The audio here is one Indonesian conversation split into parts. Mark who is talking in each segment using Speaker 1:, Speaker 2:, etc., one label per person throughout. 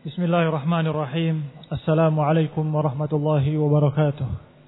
Speaker 1: Bismillahirrahmanirrahim. Assalamualaikum warahmatullahi wabarakatuh.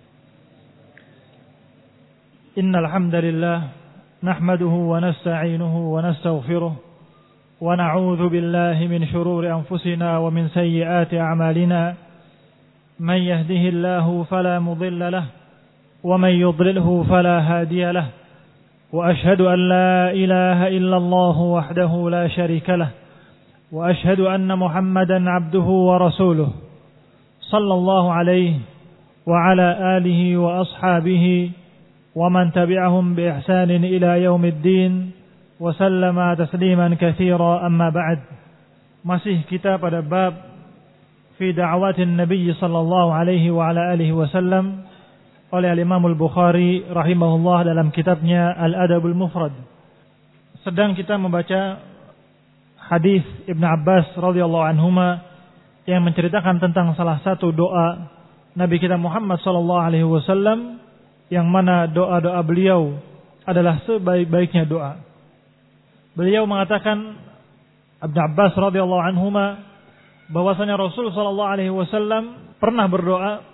Speaker 1: Innal hamdalillah nahmaduhu wa nasta'inuhu wa nastaghfiruh wa na'udzu billahi min shururi anfusina wa min sayyiati a'malina. Man yahdihillahu fala mudilla lahu wa man yudlilhu fala hadiya lahu. Wa ashhadu an la ilaha illallah wahdahu la syarika lahu. وأشهد أن محمدا عبده ورسوله صلى الله عليه وعلى آله وأصحابه ومن تبعهم بإحسان إلى يوم الدين وسلم تسليما كثيرا أما بعد. Masih kita pada bab fi da'watin Nabi sallallahu alaihi wa ala alihi wasallam oleh Imam Al-Bukhari rahimahullah dalam kitabnya Al-Adabul Mufrad. Sedang kita membaca hadis Ibnu Abbas radhiyallahu anhuma yang menceritakan tentang salah satu doa Nabi kita Muhammad sallallahu alaihi wasallam, yang mana doa-doa beliau adalah sebaik-baiknya doa. Beliau mengatakan, Ibnu Abbas radhiyallahu anhuma, bahwasanya Rasul sallallahu alaihi wasallam pernah berdoa,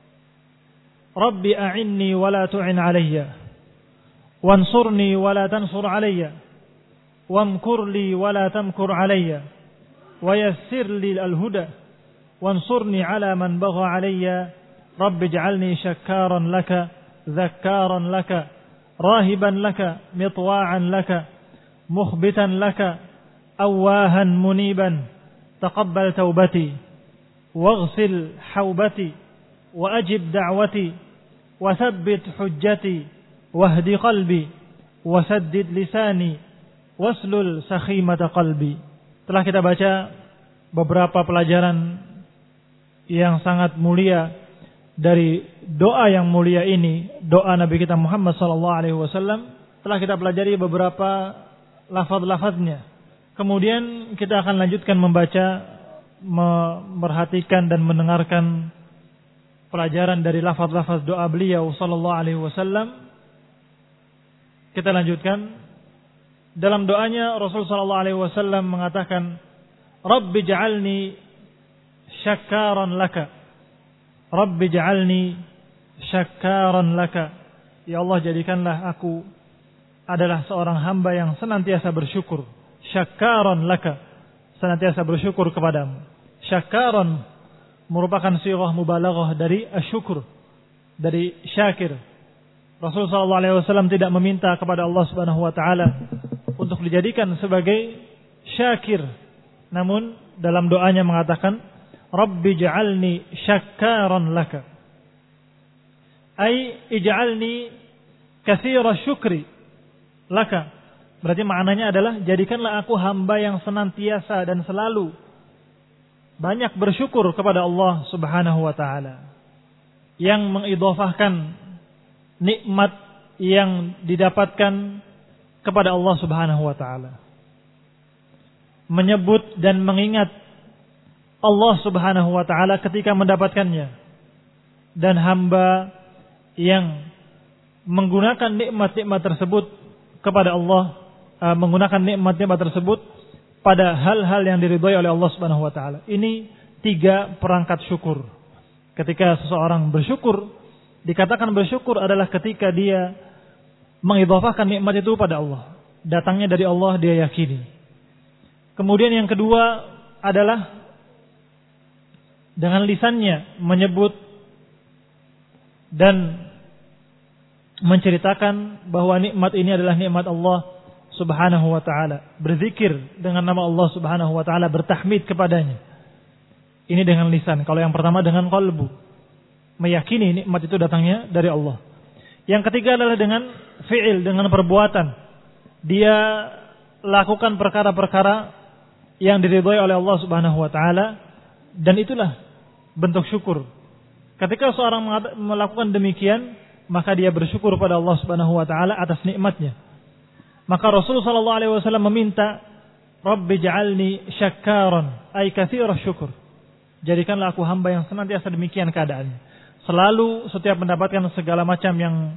Speaker 1: Rabbi a'inni wa la tu'in alayya wansurni wa la tansur alayya وامكر لي ولا تمكر علي ويسر لي الهدى وانصرني على من بغى علي رب اجعلني شكارا لك ذكارا لك راهبا لك مطواعا لك مخبتا لك أواها منيبا تقبل توبتي واغسل حوبتي وأجب دعوتي وثبت حجتي واهد قلبي وسدد لساني waslul sakhimata qalbi. Telah kita baca beberapa pelajaran yang sangat mulia dari doa yang mulia ini, doa Nabi kita Muhammad sallallahu alaihi wasallam. Telah kita pelajari beberapa lafaz-lafaznya. Kemudian kita akan lanjutkan membaca, memperhatikan dan mendengarkan pelajaran dari lafaz-lafaz doa beliau sallallahu alaihi wasallam. Kita lanjutkan. Dalam doanya Rasulullah sallallahu alaihi wasallam mengatakan, Rabbi ja'alni syakkaran laka. Rabbi ja'alni syakkaran laka. Ya Allah, jadikanlah aku adalah seorang hamba yang senantiasa bersyukur. Syakkaran laka, senantiasa bersyukur kepadamu. Syakkaran merupakan sighah mubalaghah dari asyukur, dari syakir. Rasulullah SAW tidak meminta kepada Allah Subhanahu wa taala untuk dijadikan sebagai syakir, namun dalam doanya mengatakan, Rabbi ja'alni syakkaran laka. Ai ij'alni katsira syukri laka. Berarti maknanya adalah jadikanlah aku hamba yang senantiasa dan selalu banyak bersyukur kepada Allah Subhanahu wa taala, yang mengidhafahkan nikmat yang didapatkan kepada Allah Subhanahu wa taala, menyebut dan mengingat Allah Subhanahu wa taala ketika mendapatkannya, dan hamba yang menggunakan nikmat-nikmat tersebut kepada Allah, menggunakan nikmat-nikmat tersebut pada hal-hal yang diridhai oleh Allah Subhanahu wa taala. Ini 3 perangkat syukur. Ketika seseorang bersyukur, dikatakan bersyukur adalah ketika dia mengidhafahkan nikmat itu pada Allah, datangnya dari Allah, dia yakini. Kemudian yang kedua adalah dengan lisannya menyebut dan menceritakan bahwa nikmat ini adalah nikmat Allah Subhanahu wa taala, berzikir dengan nama Allah Subhanahu wa taala, bertahmid kepadanya. Ini dengan lisan. Kalau yang pertama dengan qalbu, meyakini nikmat itu datangnya dari Allah. Yang ketiga adalah dengan fi'il, dengan perbuatan. Dia lakukan perkara-perkara yang diridhai oleh Allah Subhanahu wa taala, dan itulah bentuk syukur. Ketika seorang melakukan demikian, maka dia bersyukur pada Allah Subhanahu wa taala atas nikmatnya. Maka Rasulullah sallallahu alaihi wasallam meminta, Rabbi ja'alni syakkaran, ay katsira syukur. Jadikanlah aku hamba yang senantiasa demikian keadaannya, selalu setiap mendapatkan segala macam yang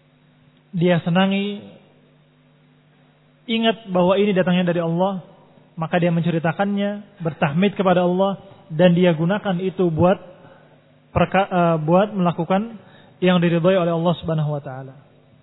Speaker 1: dia senangi, ingat bahwa ini datangnya dari Allah, maka dia menceritakannya, bertahmid kepada Allah, dan dia gunakan itu buat melakukan yang diridhai oleh Allah Subhanahu wa taala.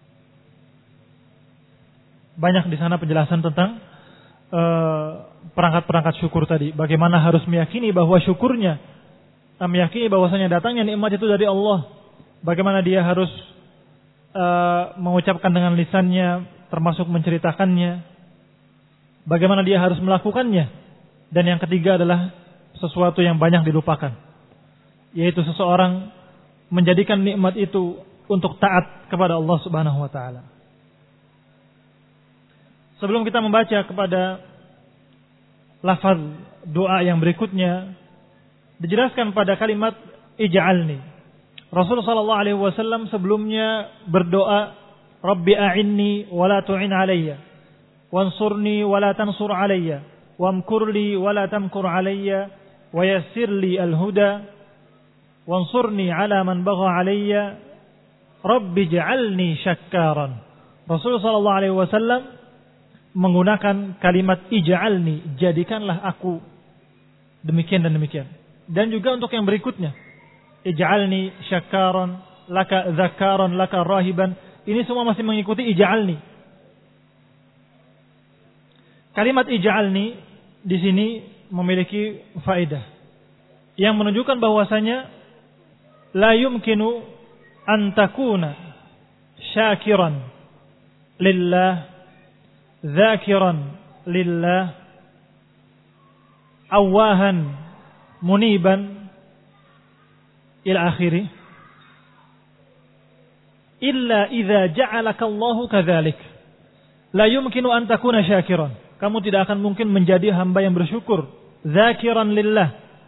Speaker 1: Banyak di sana penjelasan tentang perangkat-perangkat syukur tadi. Bagaimana harus meyakini bahwa syukurnya, meyakini bahwasanya datangnya nikmat itu dari Allah. Bagaimana dia harus mengucapkan dengan lisannya, termasuk menceritakannya. Bagaimana dia harus melakukannya. Dan yang ketiga adalah sesuatu yang banyak dilupakan, yaitu seseorang menjadikan nikmat itu untuk taat kepada Allah Subhanahu wa taala. Sebelum kita membaca kepada lafaz doa yang berikutnya, dijelaskan pada kalimat ij'alni. Rasulullah sallallahu alaihi wasallam sebelumnya berdoa, Rabbi a'inni wa la tu'in alayya, wansurni wa la tansur alayya, wamkurli wa la tamkur alayya, wa yassirli al-huda, wansurni ala man bagha alayya, Rabbi ij'alni syakkaran. Rasulullah sallallahu alaihi wasallam menggunakan kalimat ij'alni, jadikanlah aku demikian dan demikian. Dan juga untuk yang berikutnya, ij'alni syakkaran laka dzakkaran laka rahiban, ini semua masih mengikuti ij'alni. Kalimat ij'alni di sini memiliki faedah yang menunjukkan bahwasanya la yumkinu an takuna syakiran lillah, dzakiran lillah, awahan muniban ila akhirih, illa idza ja'alaka Allahu kadzalik. La yumkinu an takuna syakiran. Kamu tidak akan mungkin menjadi hamba yang bersyukur, dzakiran lillah,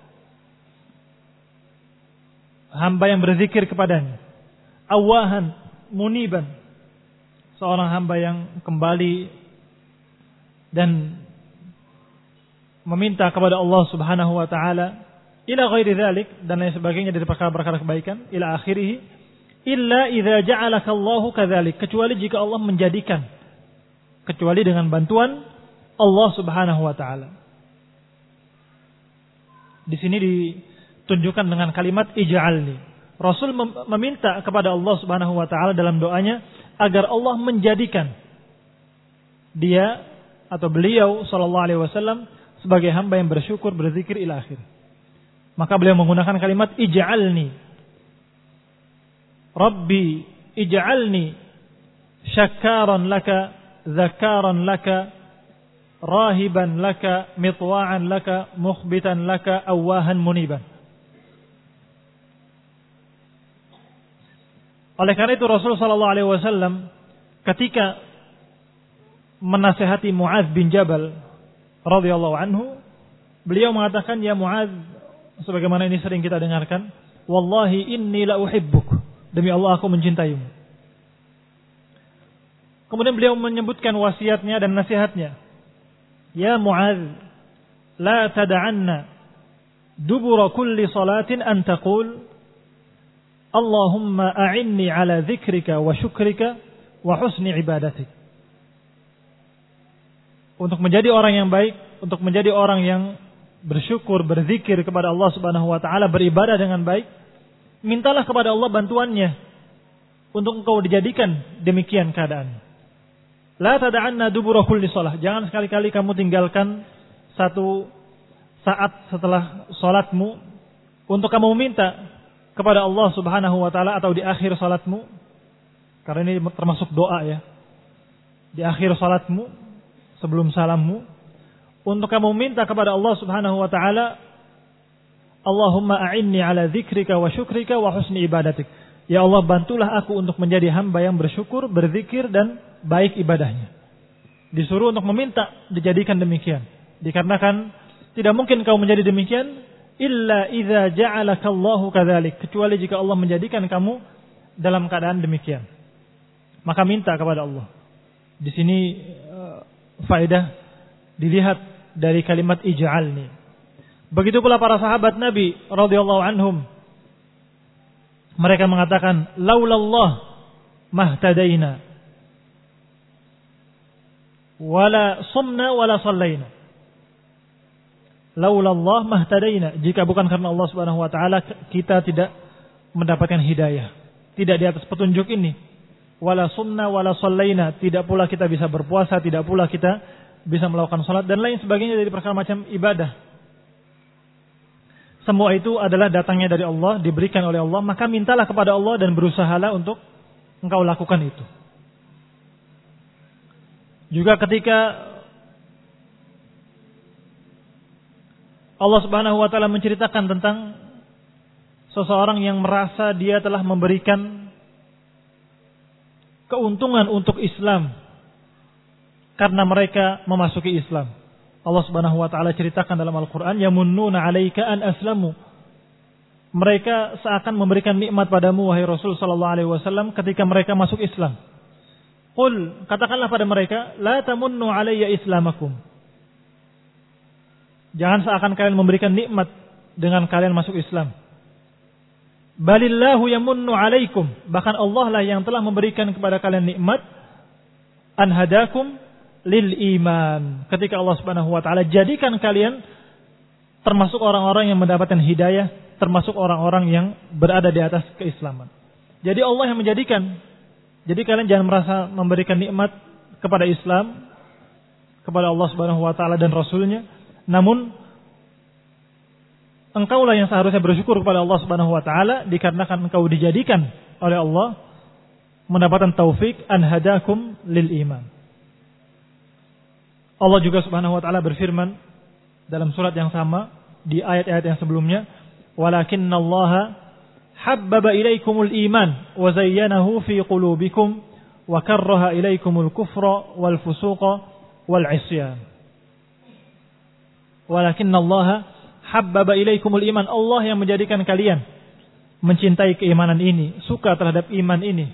Speaker 1: hamba yang berzikir kepadanya, awahan muniban, seorang hamba yang kembali dan meminta kepada Allah Subhanahu wa taala, ila ghairi dzalik, dan lain sebagainya dari perkara-perkara kebaikan, ila akhirih, illa idza ja'alaka Allahu kadzalik, kecuali jika Allah menjadikan, kecuali dengan bantuan Allah Subhanahu wa taala. Di sini ditunjukkan dengan kalimat ij'alni. Rasul meminta kepada Allah Subhanahu wa taala dalam doanya agar Allah menjadikan dia atau beliau sallallahu alaihi wasallam sebagai hamba yang bersyukur, berzikir ila akhir. Maka beliau menggunakan kalimat ij'alni. Rabbi ij'alni syakkaran laka, dzakkaran laka, rahiban laka, mitwa'an laka, mukhbitan laka, awahan muniban. Oleh karena itu Rasul sallallahu alaihi wasallam ketika menasihati Muadz bin Jabal radhiyallahu anhu, beliau mengatakan, ya Muadz, sebagaimana ini sering kita dengarkan, wallahi inni la uhibbuk, demi Allah aku mencintaimu. Kemudian beliau menyebutkan wasiatnya dan nasihatnya, ya Muadz, la tad'anna dubura kulli salatin an taqul Allahumma a'inni ala dzikrika wa syukrika wa husni ibadatik. Untuk menjadi orang yang baik, untuk menjadi orang yang bersyukur, berzikir kepada Allah Subhanahu wa taala, beribadah dengan baik, mintalah kepada Allah bantuannya untuk engkau dijadikan demikian keadaan. La tad'anna dubura kulli shalah. Jangan sekali-kali kamu tinggalkan satu saat setelah salatmu untuk kamu minta kepada Allah Subhanahu wa taala, atau di akhir salatmu. Karena ini termasuk doa ya. Di akhir salatmu, sebelum salammu, untuk kamu minta kepada Allah Subhanahu wa taala, Allahumma a'inni ala dzikrika wa syukrika wa husni ibadatik. Ya Allah, bantulah aku untuk menjadi hamba yang bersyukur, berzikir dan baik ibadahnya. Disuruh untuk meminta, dijadikan demikian. Dikarenakan tidak mungkin kau menjadi demikian illa idza ja'alaka Allahu kadzalik, kecuali jika Allah menjadikan kamu dalam keadaan demikian. Maka minta kepada Allah. Di sini faedah dilihat dari kalimat ij'alni. Begitu pula para sahabat Nabi radhiyallahu anhum, mereka mengatakan, laulallah mahtadaina wala sumna wala sallaina. laulallah mahtadaina. Jika bukan karena Allah Subhanahu wa taala, kita tidak mendapatkan hidayah. Tidak di atas petunjuk ini. Wala sumna wala shallaina. Tidak pula kita bisa berpuasa, tidak pula kita bisa melakukan salat dan lain sebagainya dari perkara macam ibadah. Semua itu adalah datangnya dari Allah, diberikan oleh Allah, maka mintalah kepada Allah dan berusahalah untuk engkau lakukan itu. Juga ketika Allah Subhanahu wa taala menceritakan tentang seseorang yang merasa dia telah memberikan keuntungan untuk Islam karena mereka memasuki Islam. Allah Subhanahu wa taala ceritakan dalam Al-Qur'an, yamunnuna 'alaika an aslamu. Mereka seakan memberikan nikmat padamu wahai Rasul sallallahu alaihi wasallam ketika mereka masuk Islam. Qul, katakanlah pada mereka, la tamunnu 'alayya islamakum. Jangan seakan kalian memberikan nikmat dengan kalian masuk Islam. Balillahu yamunnu 'alaikum. Bahkan Allah lah yang telah memberikan kepada kalian nikmat an hadakum lil iman. Ketika Allah Subhanahu wa taala jadikan kalian termasuk orang-orang yang mendapatkan hidayah, termasuk orang-orang yang berada di atas keislaman. Jadi Allah yang menjadikan. Jadi kalian jangan merasa memberikan nikmat kepada Islam, kepada Allah Subhanahu wa taala dan Rasulnya, namun engkaulah yang seharusnya bersyukur kepada Allah Subhanahu wa taala dikarenakan engkau dijadikan oleh Allah mendapatkan taufik an hadakum lil iman. Allah juga Subhanahu wa taala berfirman dalam surat yang sama di ayat-ayat yang sebelumnya, walakinnallaha habbaba ilaikumul iman wa zayyanahu fi qulubikum wa karraha ilaikumul kufra wal fusuqa wal isyan. Walakinnallaha habbaba ilaikumul iman. Allah yang menjadikan kalian mencintai keimanan ini, suka terhadap iman ini.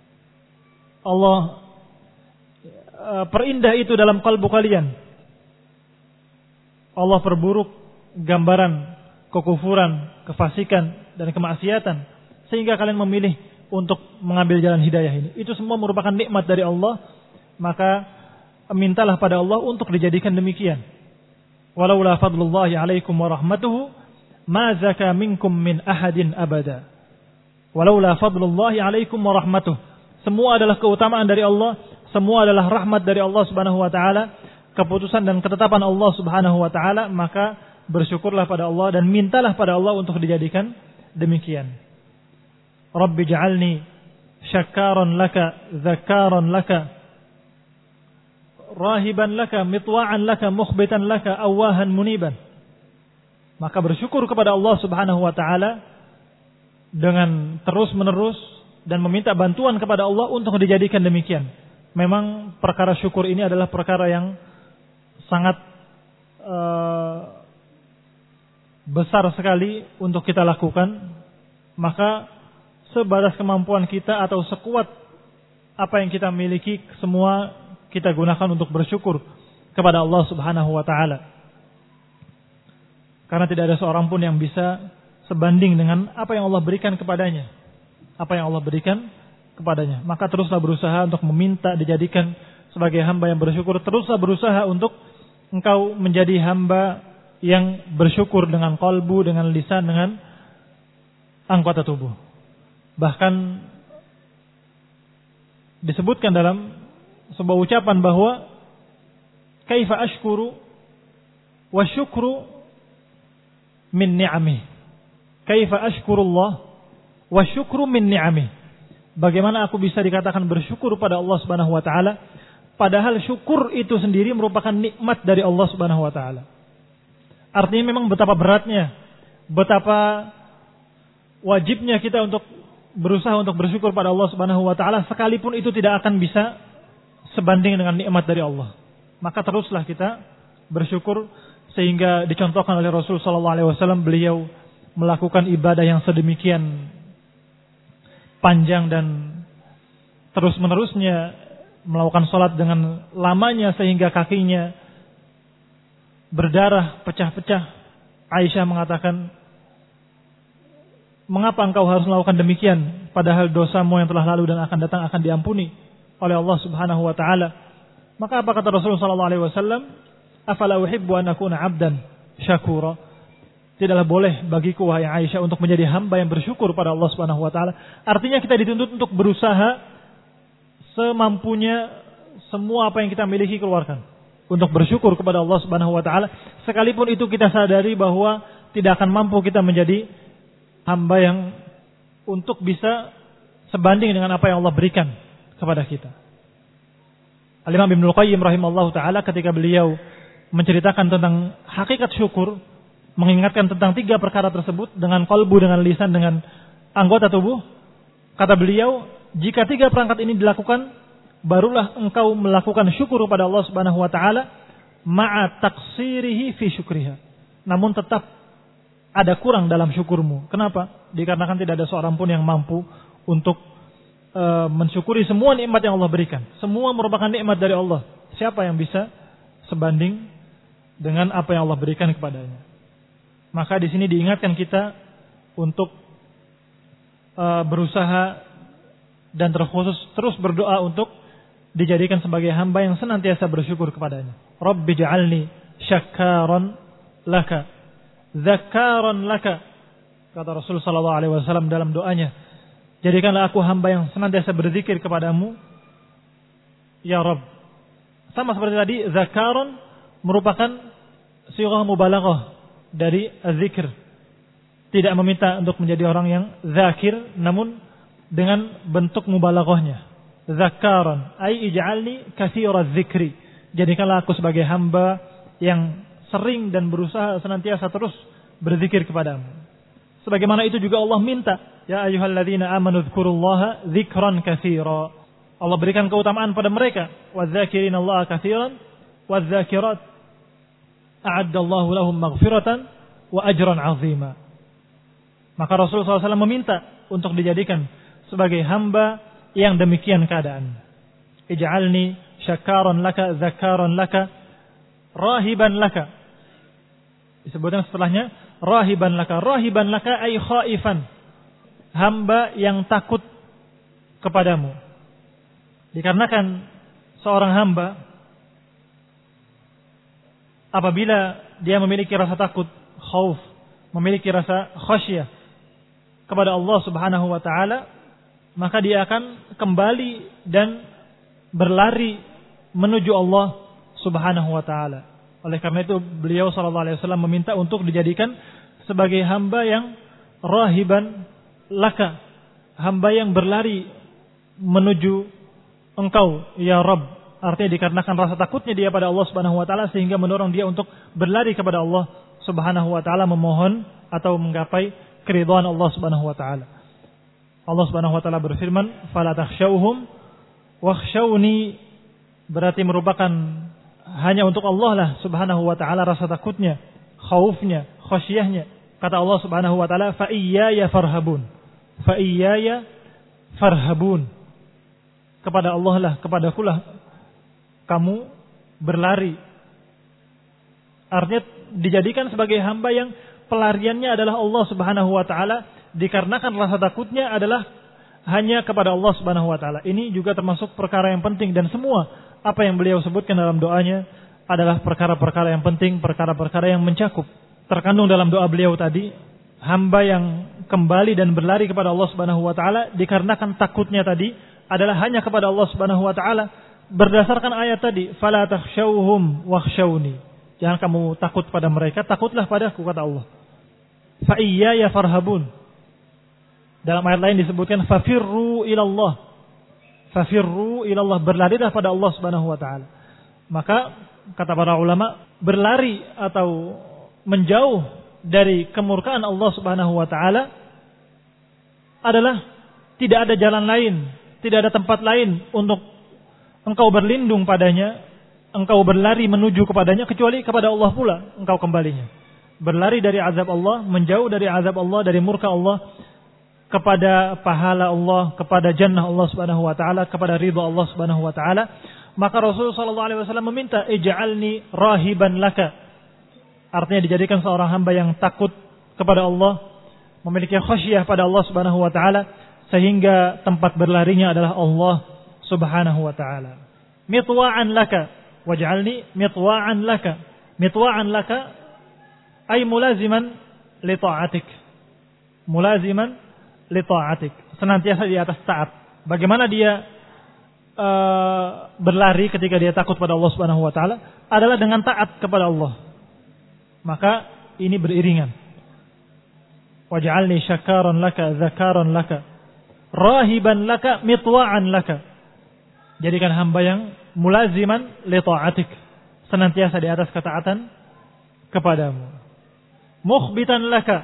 Speaker 1: Allah perindah itu dalam kalbu kalian. Allah perburuk gambaran kekufuran, kefasikan dan kemaksiatan sehingga kalian memilih untuk mengambil jalan hidayah ini. Itu semua merupakan nikmat dari Allah, maka mintalah pada Allah untuk dijadikan demikian. Walaula fadlullahi alaikum wa rahmatuhu ma zaka minkum min ahadin abada. Walaula fadlullahi alaikum wa rahmatuhu. Semua adalah keutamaan dari Allah, semua adalah rahmat dari Allah Subhanahu wa taala, keputusan dan ketetapan Allah Subhanahu wa taala, maka bersyukurlah pada Allah dan mintalah pada Allah untuk dijadikan demikian. Rabbi ja'alni syakkaran laka, dzakkaran laka, rahiban laka, mitwa'an laka, mukhbitan laka, awahan muniban. Maka bersyukur kepada Allah Subhanahu wa taala dengan terus-menerus dan meminta bantuan kepada Allah untuk dijadikan demikian. Memang perkara syukur ini adalah perkara yang sangat besar sekali untuk kita lakukan. Maka sebatas kemampuan kita atau sekuat apa yang kita miliki, semua kita gunakan untuk bersyukur kepada Allah Subhanahu wa taala. Karena tidak ada seorang pun yang bisa sebanding dengan apa yang Allah berikan kepadanya. Apa yang Allah berikan kepadanya. Maka teruslah berusaha untuk meminta dijadikan sebagai hamba yang bersyukur. Teruslah berusaha untuk engkau menjadi hamba yang bersyukur dengan qalbu, dengan lisan, dengan anggota tubuh. Bahkan disebutkan dalam sebuah ucapan bahwa kaifa ashkuru wa syukru min ni'amih. Kaifa ashkurullah wa syukru min ni'amih. Bagaimana aku bisa dikatakan bersyukur pada Allah Subhanahu wa taala padahal syukur itu sendiri merupakan nikmat dari Allah Subhanahu wa taala. Artinya memang betapa beratnya, betapa wajibnya kita untuk berusaha untuk bersyukur pada Allah Subhanahu wa taala, sekalipun itu tidak akan bisa sebanding dengan nikmat dari Allah. Maka teruslah kita bersyukur, sehingga dicontohkan oleh Rasul sallallahu alaihi wasallam, beliau melakukan ibadah yang sedemikian panjang dan terus-menerusnya, melakukan salat dengan lamanya sehingga kakinya berdarah, pecah-pecah. Aisyah mengatakan, mengapa engkau harus melakukan demikian padahal dosamu yang telah lalu dan akan datang akan diampuni oleh Allah Subhanahu wa taala. Maka apa kata Rasulullah sallallahu alaihi wasallam? Afala uhibbu an akuna 'abdan syakura. Tidaklah boleh bagiku wahai Aisyah untuk menjadi hamba yang bersyukur pada Allah Subhanahu wa taala. Artinya kita dituntut untuk berusaha semampunya, semua apa yang kita miliki keluarkan untuk bersyukur kepada Allah Subhanahu wa taala, sekalipun itu kita sadari bahwa tidak akan mampu kita menjadi hamba yang untuk bisa sebanding dengan apa yang Allah berikan kepada kita. Al-Imam Ibnul Qayyim rahimallahu taala ketika beliau menceritakan tentang hakikat syukur, mengingatkan tentang 3 perkara tersebut dengan qalbu, dengan lisan, dengan anggota tubuh, kata beliau, jika 3 perangkat ini dilakukan, barulah engkau melakukan syukur kepada Allah Subhanahu wa taala ma'a taqsirihi fi syukriha. Namun tetap ada kurang dalam syukurmu. Kenapa? Dikarenakan tidak ada seorang pun yang mampu untuk mensyukuri semua nikmat yang Allah berikan. Semua merupakan nikmat dari Allah. Siapa yang bisa sebanding dengan apa yang Allah berikan kepadanya? Maka di sini diingatkan kita untuk berusaha dan terus berdoa untuk dijadikan sebagai hamba yang senantiasa bersyukur kepadanya. Rabbi ja'alni syakkaran laka, dzakkaran laka. Kata Rasul sallallahu alaihi wasallam dalam doanya, jadikanlah aku hamba yang senantiasa berzikir kepadamu, ya Rabb. Sama seperti tadi, dzakkaran merupakan sighah mubalaghah dari zikir. Tidak meminta untuk menjadi orang yang zakir, namun dengan bentuk mubalaghahnya. Dzakkaran, ai ij'alni katsiraz zikri. Jadikanlah aku sebagai hamba yang sering dan berusaha senantiasa terus berzikir kepadamu. Sebagaimana itu juga Allah minta, ya ayyuhalladzina amanu dzkurullaha dzikran katsira. Allah berikan keutamaan pada mereka, wadzakirinallaha katsiran wadzakirat. A'addallahu lahum maghfiratan wa ajran 'azima. Maka Rasulullah SAW meminta untuk dijadikan sebagai hamba yang demikian keadaan. Ij'alni syakkaran laka, dzakkaran laka, rahiban laka. Disebutkan setelahnya rahiban laka. Rahiban laka ay khaifan. Hamba yang takut kepadamu. Dikarenakan seorang hamba apabila dia memiliki rasa takut, khauf, memiliki rasa khasyah kepada Allah Subhanahu wa taala, maka dia akan kembali dan berlari menuju Allah Subhanahu wa taala. Oleh karena itu beliau sallallahu alaihi wasallam meminta untuk dijadikan sebagai hamba yang rahiban laka, hamba yang berlari menuju engkau ya Rabb. Artinya dikarenakan rasa takutnya dia pada Allah Subhanahu wa taala sehingga mendorong dia untuk berlari kepada Allah Subhanahu wa taala, memohon atau menggapai keridhaan Allah Subhanahu wa taala. Allah Subhanahu wa taala berfirman, "Fala takhshawhum wakhshawni." Berarti merupakan hanya untuk Allah lah Subhanahu wa taala rasa takutnya, khaufnya, khasyahnya. Kata Allah Subhanahu wa taala, "Fa iyaya farhabun." Fa iyaya farhabun. Kepada Allah lah, kepadaku lah kamu berlari. Artinya dijadikan sebagai hamba yang pelariannya adalah Allah Subhanahu wa taala, dikarenakan rasa takutnya adalah hanya kepada Allah Subhanahu wa taala. Ini juga termasuk perkara yang penting, dan semua apa yang beliau sebutkan dalam doanya adalah perkara-perkara yang penting, perkara-perkara yang mencakup. Terkandung dalam doa beliau tadi, hamba yang kembali dan berlari kepada Allah Subhanahu wa taala dikarenakan takutnya tadi adalah hanya kepada Allah Subhanahu wa taala. Berdasarkan ayat tadi, fala takhshawhum wakhshawni. Jangan kamu takut pada mereka, takutlah padaku, kata Allah. Fa iyaya farhabun. Dalam ayat lain disebutkan fafirru ilallah. Fafirru ilallah, berlarilah pada Allah Subhanahu wa taala. Maka kata para ulama, berlari atau menjauh dari kemurkaan Allah Subhanahu wa taala adalah tidak ada jalan lain, tidak ada tempat lain untuk engkau berlindung padanya, engkau berlari menuju kepadanya, kecuali kepada Allah pula engkau kembalinya. Berlari dari azab Allah, menjauh dari azab Allah, dari murka Allah, kepada pahala Allah, kepada jannah Allah Subhanahu wa taala, kepada ridha Allah Subhanahu wa taala. Maka Rasulullah sallallahu alaihi wasallam meminta, ij'alni rahiban laka. Artinya dijadikan seorang hamba yang takut kepada Allah, memiliki khasyah pada Allah Subhanahu wa taala, sehingga tempat berlarinya adalah Allah Subhanahu wa ta'ala. Mitwa'an laka, waj'alni mitwa'an laka. Mitwa'an laka ay mulaziman li ta'atik. Mulaziman li ta'atik. Senantiasa di atas taat. Bagaimana dia berlari ketika dia takut pada Allah Subhanahu wa taala adalah dengan taat kepada Allah. Maka ini beriringan. Waj'alni syakaran laka, dzakaran laka, rahiban laka, mitwa'an laka. Jadikan hamba yang mulaziman li ta'atik, senantiasa di atas ketaatan kepadamu. Mukhbitan laka,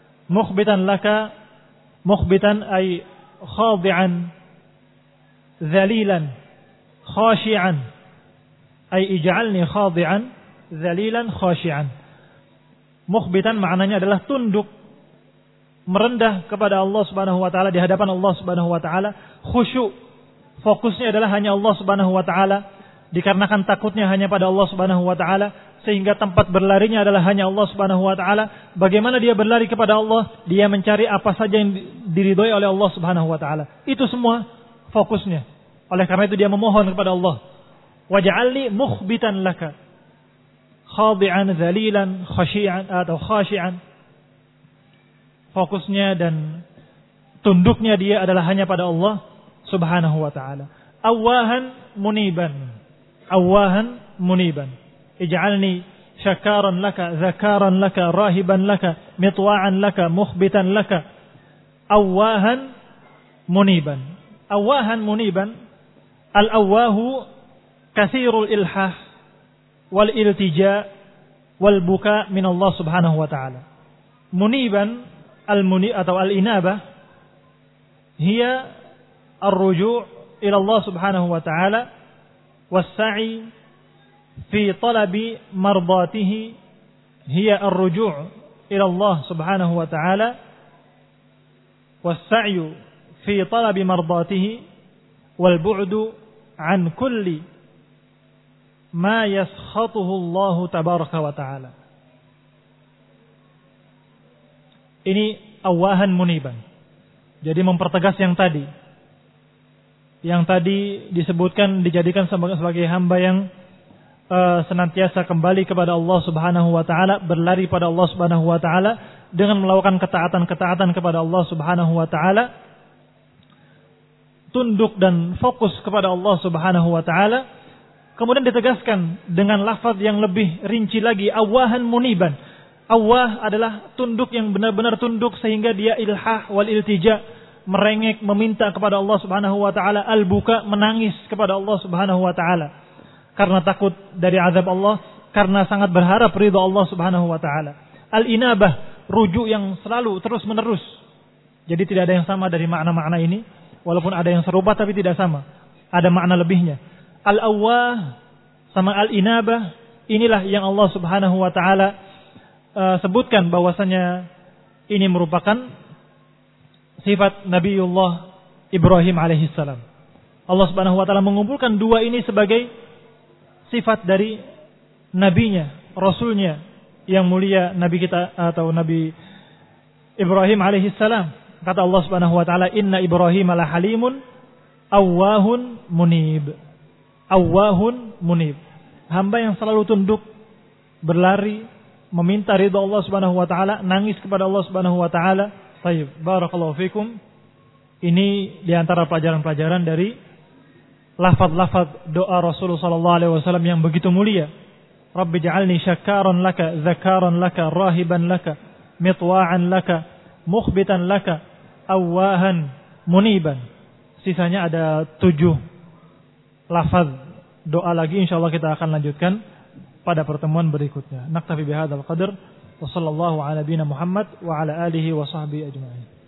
Speaker 1: mukhbitan ay khadi'an, dhalilan, khashi'an, ay ij'alni khadi'an, dhalilan, khashi'an. Mukhbitan maknanya adalah tunduk, merendah kepada Allah Subhanahu wa taala, di hadapan Allah Subhanahu wa taala, khusyuk. Fokusnya adalah hanya Allah Subhanahu wa taala, dikarenakan takutnya hanya pada Allah Subhanahu wa taala, sehingga tempat berlarinya adalah hanya Allah Subhanahu wa taala. Bagaimana dia berlari kepada Allah? Dia mencari apa saja yang diridhoi oleh Allah Subhanahu wa taala. Itu semua fokusnya. Oleh karena itu dia memohon kepada Allah. Waj'alni mukhbitan laka, khadi'an, dhalilan, khashi'an atau khashi'an. Fokusnya dan tunduknya dia adalah hanya pada Allah Subhanahu wa ta'ala. Awahan muniban. Awahan muniban. Ij'alni syakaran laka, dzakaran laka, rahiban laka, mitwa'an laka, mukhbitan laka. Awahan muniban. Awahan muniban. Al-awahu katsirul ilhah wal iltija wal buka min Allah Subhanahu wa ta'ala. Muniban al-muni atau al-inabah hiya ar-ruju' ila Allah Subhanahu wa ta'ala was-sa'i fi talabi mardatihi, hiya ar-ruju' ila Allah Subhanahu wa ta'ala was-sa'yu fi talabi mardatihi wal bu'du an kulli ma yaskhatuhu Allah tabaraka wa ta'ala. Ini awahan muniban. Jadi mempertegas yang tadi. Yang tadi disebutkan dijadikan sebagai hamba yang senantiasa kembali kepada Allah Subhanahu wa taala, berlari pada Allah Subhanahu wa taala dengan melakukan ketaatan-ketaatan kepada Allah Subhanahu wa taala, tunduk dan fokus kepada Allah Subhanahu wa taala. Kemudian ditegaskan dengan lafaz yang lebih rinci lagi, awahan muniban. Awah adalah tunduk yang benar-benar tunduk sehingga dia ilhah wal iltija, merengek meminta kepada Allah Subhanahu wa taala, al-buka, menangis kepada Allah Subhanahu wa taala karena takut dari azab Allah, karena sangat berharap ridha Allah Subhanahu wa taala. Al-inabah, rujuk yang selalu terus-menerus. Jadi tidak ada yang sama dari makna-makna ini, walaupun ada yang serupa tapi tidak sama. Ada makna lebihnya. Al-awwah sama al-inabah, inilah yang Allah Subhanahu wa taala sebutkan bahwasanya ini merupakan sifat Nabiullah Ibrahim alaihissalam. Allah Subhanahu wa taala mengumpulkan dua ini sebagai sifat dari nabinya, rasulnya yang mulia, nabi kita atau Nabi Ibrahim alaihissalam. Kata Allah Subhanahu wa taala, "Inna Ibrahim la halimun awwahun munib." Awwahun munib. Hamba yang selalu tunduk, berlari, meminta ridha Allah Subhanahu wa taala, nangis kepada Allah Subhanahu wa taala. Baik, barakallahu fikum. Ini di antara pelajaran-pelajaran dari lafaz-lafaz doa Rasulullah sallallahu alaihi wasallam yang begitu mulia. Rabbi ja'alni syakaran laka, dzakaran laka, rahiban laka, mitwa'an laka, mukhbitan laka, awahan muniban. Sisanya ada 7 lafaz doa lagi, insyaallah kita akan lanjutkan pada pertemuan berikutnya. Naktafi bihadzal qadar wa sallallahu ala nabiyyina Muhammad wa ala alihi wa sahbihi ajma'in.